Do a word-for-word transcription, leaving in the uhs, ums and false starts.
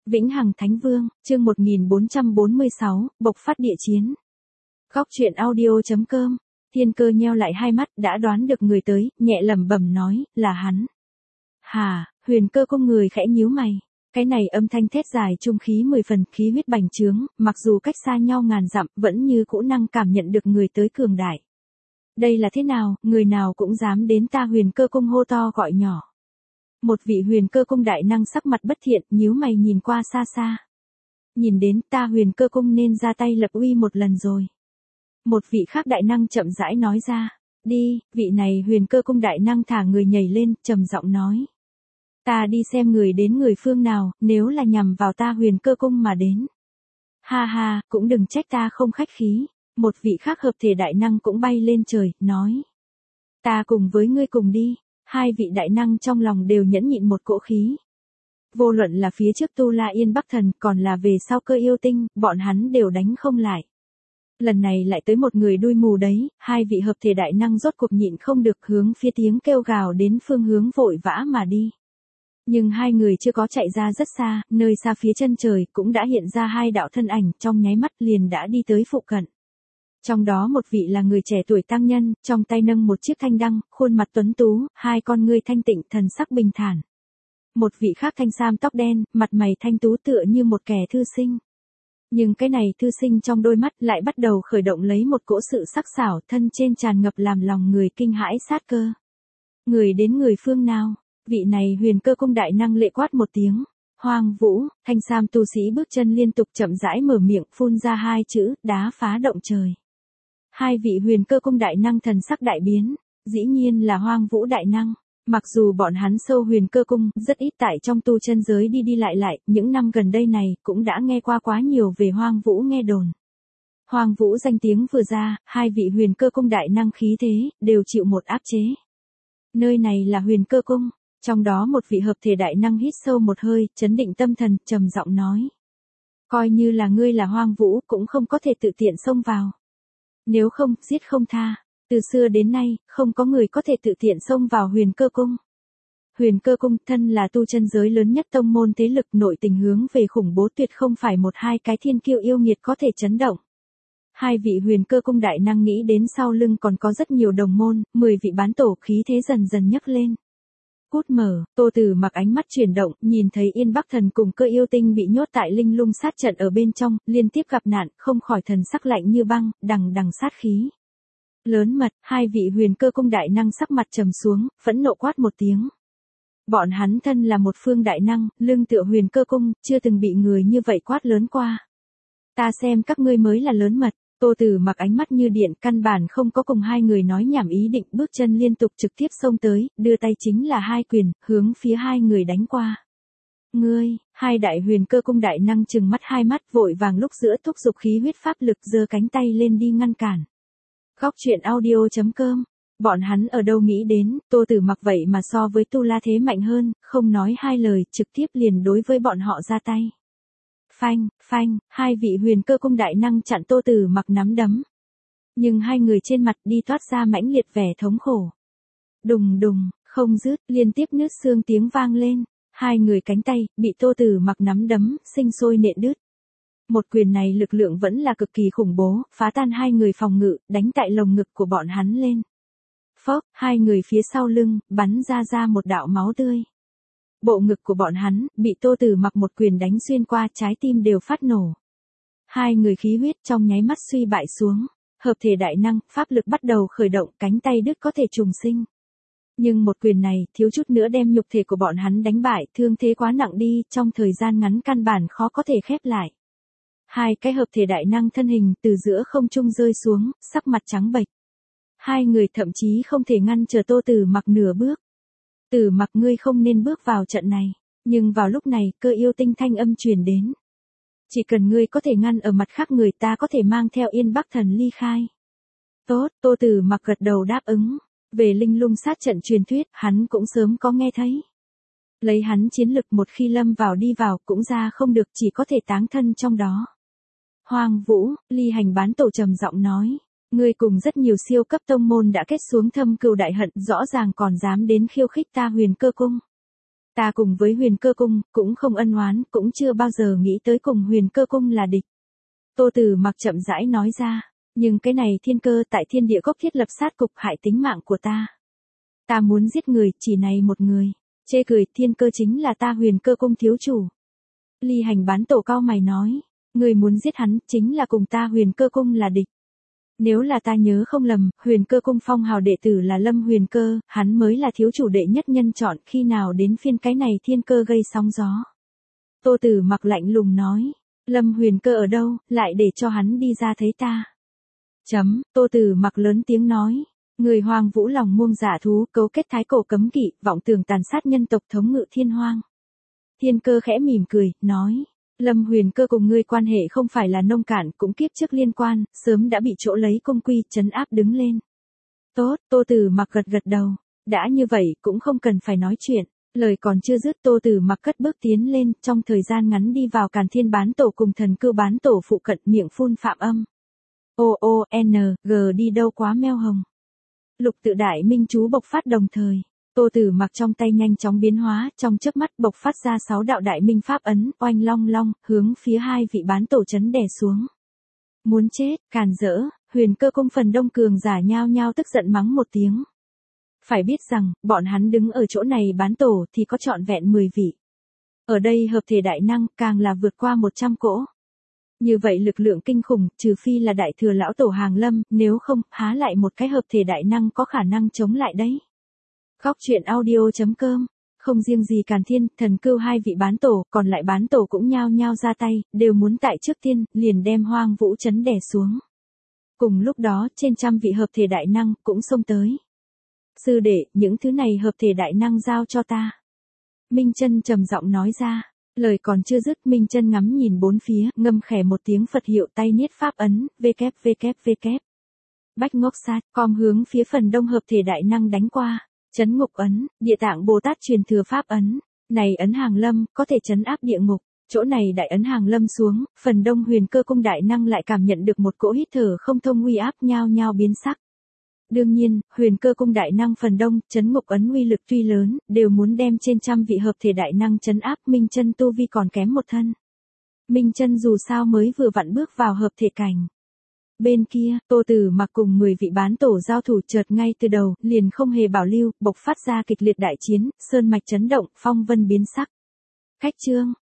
Vĩnh Hằng Thánh Vương, chương một nghìn bốn trăm bốn mươi sáu, bộc phát địa chiến. Góc truyện audio chấm com, Thiên Cơ nheo lại hai mắt đã đoán được người tới, nhẹ lẩm bẩm nói, là hắn. Hà, Huyền Cơ cung người khẽ nhíu mày. Cái này âm thanh thét dài trung khí mười phần, khí huyết bành trướng, mặc dù cách xa nhau ngàn dặm, vẫn như cũ năng cảm nhận được người tới cường đại. Đây là thế nào, người nào cũng dám đến ta Huyền Cơ cung hô to gọi nhỏ. Một vị Huyền Cơ cung đại năng sắc mặt bất thiện, nhíu mày nhìn qua xa xa. Nhìn đến ta Huyền Cơ cung nên ra tay lập uy một lần rồi. Một vị khác đại năng chậm rãi nói ra. Đi, vị này Huyền Cơ cung đại năng thả người nhảy lên, trầm giọng nói. Ta đi xem người đến người phương nào, nếu là nhằm vào ta Huyền Cơ cung mà đến. Ha ha, cũng đừng trách ta không khách khí. Một vị khác hợp thể đại năng cũng bay lên trời, nói. Ta cùng với ngươi cùng đi. Hai vị đại năng trong lòng đều nhẫn nhịn một cỗ khí. Vô luận là phía trước Tu La Yên Bắc Thần còn là về sau Cơ Yêu Tinh, bọn hắn đều đánh không lại. Lần này lại tới một người đuôi mù đấy, hai vị hợp thể đại năng rốt cuộc nhịn không được hướng phía tiếng kêu gào đến phương hướng vội vã mà đi. Nhưng hai người chưa có chạy ra rất xa, nơi xa phía chân trời cũng đã hiện ra hai đạo thân ảnh, trong nháy mắt liền đã đi tới phụ cận. Trong đó một vị là người trẻ tuổi tăng nhân, trong tay nâng một chiếc thanh đăng, khuôn mặt tuấn tú, hai con ngươi thanh tịnh, thần sắc bình thản. Một vị khác thanh sam tóc đen, mặt mày thanh tú tựa như một kẻ thư sinh. Nhưng cái này thư sinh trong đôi mắt lại bắt đầu khởi động lấy một cỗ sự sắc sảo, thân trên tràn ngập làm lòng người kinh hãi sát cơ. Người đến người phương nào? Vị này Huyền Cơ cung đại năng lệ quát một tiếng. Hoang Vũ, thanh sam tu sĩ bước chân liên tục chậm rãi mở miệng phun ra hai chữ, đá phá động trời. Hai vị Huyền Cơ cung đại năng thần sắc đại biến, dĩ nhiên là Hoang Vũ đại năng. Mặc dù bọn hắn sâu Huyền Cơ cung, rất ít tại trong tu chân giới đi đi lại lại, những năm gần đây này cũng đã nghe qua quá nhiều về Hoang Vũ nghe đồn. Hoang Vũ danh tiếng vừa ra, hai vị Huyền Cơ cung đại năng khí thế, đều chịu một áp chế. Nơi này là Huyền Cơ cung, trong đó một vị hợp thể đại năng hít sâu một hơi, chấn định tâm thần, trầm giọng nói. Coi như là ngươi là Hoang Vũ, cũng không có thể tự tiện xông vào. Nếu không, giết không tha. Từ xưa đến nay, không có người có thể tự tiện xông vào Huyền Cơ cung. Huyền Cơ cung thân là tu chân giới lớn nhất tông môn thế lực, nội tình hướng về khủng bố tuyệt không phải một hai cái thiên kiêu yêu nghiệt có thể chấn động. Hai vị Huyền Cơ cung đại năng nghĩ đến sau lưng còn có rất nhiều đồng môn, mười vị bán tổ khí thế dần dần nhấc lên. Cút mở, Tô Tử Mặc ánh mắt chuyển động, nhìn thấy Yên Bắc Thần cùng Cơ Yêu Tinh bị nhốt tại linh lung sát trận ở bên trong, liên tiếp gặp nạn, không khỏi thần sắc lạnh như băng, đằng đằng sát khí. Lớn mật, hai vị Huyền Cơ cung đại năng sắc mặt trầm xuống, phẫn nộ quát một tiếng. Bọn hắn thân là một phương đại năng, lưng tựa Huyền Cơ cung, chưa từng bị người như vậy quát lớn qua. Ta xem các ngươi mới là lớn mật. Tô Tử Mặc ánh mắt như điện, căn bản không có cùng hai người nói nhảm ý định, bước chân liên tục trực tiếp xông tới, đưa tay chính là hai quyền, hướng phía hai người đánh qua. Ngươi, hai đại Huyền Cơ cung đại năng trừng mắt hai mắt, vội vàng lúc giữa thúc giục khí huyết pháp lực, giơ cánh tay lên đi ngăn cản. Góc truyện audio chấm com, bọn hắn ở đâu nghĩ đến, Tô Tử Mặc vậy mà so với Tu La thế mạnh hơn, không nói hai lời, trực tiếp liền đối với bọn họ ra tay. Phanh, phanh, hai vị Huyền Cơ cung đại năng chặn Tô Tử Mặc nắm đấm. Nhưng hai người trên mặt đi toát ra mãnh liệt vẻ thống khổ. Đùng đùng, không dứt, liên tiếp nứt xương tiếng vang lên, hai người cánh tay, bị Tô Tử Mặc nắm đấm, sinh sôi nện đứt. Một quyền này lực lượng vẫn là cực kỳ khủng bố, phá tan hai người phòng ngự, đánh tại lồng ngực của bọn hắn lên. Phốc, hai người phía sau lưng, bắn ra ra một đạo máu tươi. Bộ ngực của bọn hắn, bị Tô Tử Mặc một quyền đánh xuyên qua, trái tim đều phát nổ. Hai người khí huyết trong nháy mắt suy bại xuống, hợp thể đại năng, pháp lực bắt đầu khởi động, cánh tay đứt có thể trùng sinh. Nhưng một quyền này, thiếu chút nữa đem nhục thể của bọn hắn đánh bại, thương thế quá nặng đi, trong thời gian ngắn căn bản khó có thể khép lại. Hai cái hợp thể đại năng thân hình từ giữa không trung rơi xuống, sắc mặt trắng bệch. Hai người thậm chí không thể ngăn trở Tô Tử Mặc nửa bước. Tử Mặc, ngươi không nên bước vào trận này. Nhưng vào lúc này, Cơ Yêu Tinh thanh âm truyền đến. Chỉ cần ngươi có thể ngăn ở mặt khác người, ta có thể mang theo Yên Bắc Thần ly khai. Tốt, Tô Tử Mặc gật đầu đáp ứng. Về linh lung sát trận truyền thuyết, hắn cũng sớm có nghe thấy. Lấy hắn chiến lực, một khi lâm vào đi vào cũng ra không được, chỉ có thể táng thân trong đó. Hoang Vũ, Ly Hành bán tổ trầm giọng nói. Ngươi cùng rất nhiều siêu cấp tông môn đã kết xuống thâm cừu đại hận, rõ ràng còn dám đến khiêu khích ta Huyền Cơ cung. Ta cùng với Huyền Cơ Cung, cũng không ân oán, cũng chưa bao giờ nghĩ tới cùng Huyền Cơ Cung là địch. Tô Tử Mặc chậm rãi nói ra, nhưng cái này thiên cơ tại Thiên Địa Cốc thiết lập sát cục hại tính mạng của ta. Ta muốn giết người, chỉ này một người. Chê cười, thiên cơ chính là ta Huyền Cơ Cung thiếu chủ. Ly Hành Bán Tổ cao mày nói, người muốn giết hắn, chính là cùng ta Huyền Cơ Cung là địch. Nếu là ta nhớ không lầm, Huyền Cơ Cung phong hào đệ tử là Lâm Huyền Cơ, hắn mới là thiếu chủ đệ nhất nhân chọn, khi nào đến phiên cái này thiên cơ gây sóng gió. Tô Tử Mặc lạnh lùng nói, Lâm Huyền Cơ ở đâu, lại để cho hắn đi ra thấy ta. Chấm, Tô Tử Mặc lớn tiếng nói, người Hoang Vũ lòng muông giả thú, cấu kết thái cổ cấm kỵ, vọng tưởng tàn sát nhân tộc thống ngự thiên hoang. Thiên Cơ khẽ mỉm cười, nói, Lâm Huyền Cơ cùng ngươi quan hệ không phải là nông cạn, cũng kiếp trước liên quan, sớm đã bị chỗ lấy cung quy trấn áp đứng lên. Tốt, Tô Tử Mặc gật gật đầu, đã như vậy cũng không cần phải nói chuyện. Lời còn chưa dứt, Tô Tử Mặc cất bước tiến lên, trong thời gian ngắn đi vào Càn Thiên Bán Tổ cùng Thần Cưu Bán Tổ phụ cận, miệng phun phạm âm. O O N G đi đâu quá meo hồng. Lục tự đại minh chú bộc phát đồng thời. Tô Tử Mặc trong tay nhanh chóng biến hóa, trong chớp mắt bộc phát ra sáu đạo đại minh pháp ấn, oanh long long, hướng phía hai vị bán tổ chấn đè xuống. Muốn chết, càn rỡ, Huyền Cơ Cung phần đông cường giả nhao nhao tức giận mắng một tiếng. Phải biết rằng, bọn hắn đứng ở chỗ này bán tổ thì có trọn vẹn mười vị. Ở đây hợp thể đại năng càng là vượt qua một trăm cỗ. Như vậy lực lượng kinh khủng, trừ phi là đại thừa lão tổ hàng lâm, nếu không, há lại một cái hợp thể đại năng có khả năng chống lại đấy. Góc truyện audio chấm com, không riêng gì Càn Thiên, Thần Cưu hai vị bán tổ, còn lại bán tổ cũng nhao nhao ra tay, đều muốn tại trước tiên, liền đem Hoang Vũ trấn đè xuống. Cùng lúc đó, trên trăm vị hợp thể đại năng, cũng xông tới. Sư đệ, những thứ này hợp thể đại năng giao cho ta. Minh Chân trầm giọng nói ra, lời còn chưa dứt, Minh Chân ngắm nhìn bốn phía, ngâm khẽ một tiếng Phật hiệu tay niết pháp ấn, www. Bách Ngốc Sát, com hướng phía phần đông hợp thể đại năng đánh qua. Chấn ngục ấn, Địa Tạng Bồ Tát truyền thừa pháp ấn. Này ấn hàng lâm, có thể chấn áp địa ngục. Chỗ này đại ấn hàng lâm xuống, phần đông Huyền Cơ Cung đại năng lại cảm nhận được một cỗ hít thở không thông uy áp, nhao nhao biến sắc. Đương nhiên, Huyền Cơ Cung đại năng phần đông, chấn ngục ấn uy lực tuy lớn, đều muốn đem trên trăm vị hợp thể đại năng chấn áp. Minh Chân tu vi còn kém một thân. Minh Chân dù sao mới vừa vặn bước vào hợp thể cảnh. Bên kia, Tô Tử Mặc cùng mười vị bán tổ giao thủ, chợt ngay từ đầu, liền không hề bảo lưu, bộc phát ra kịch liệt đại chiến, sơn mạch chấn động, phong vân biến sắc. Khách trương,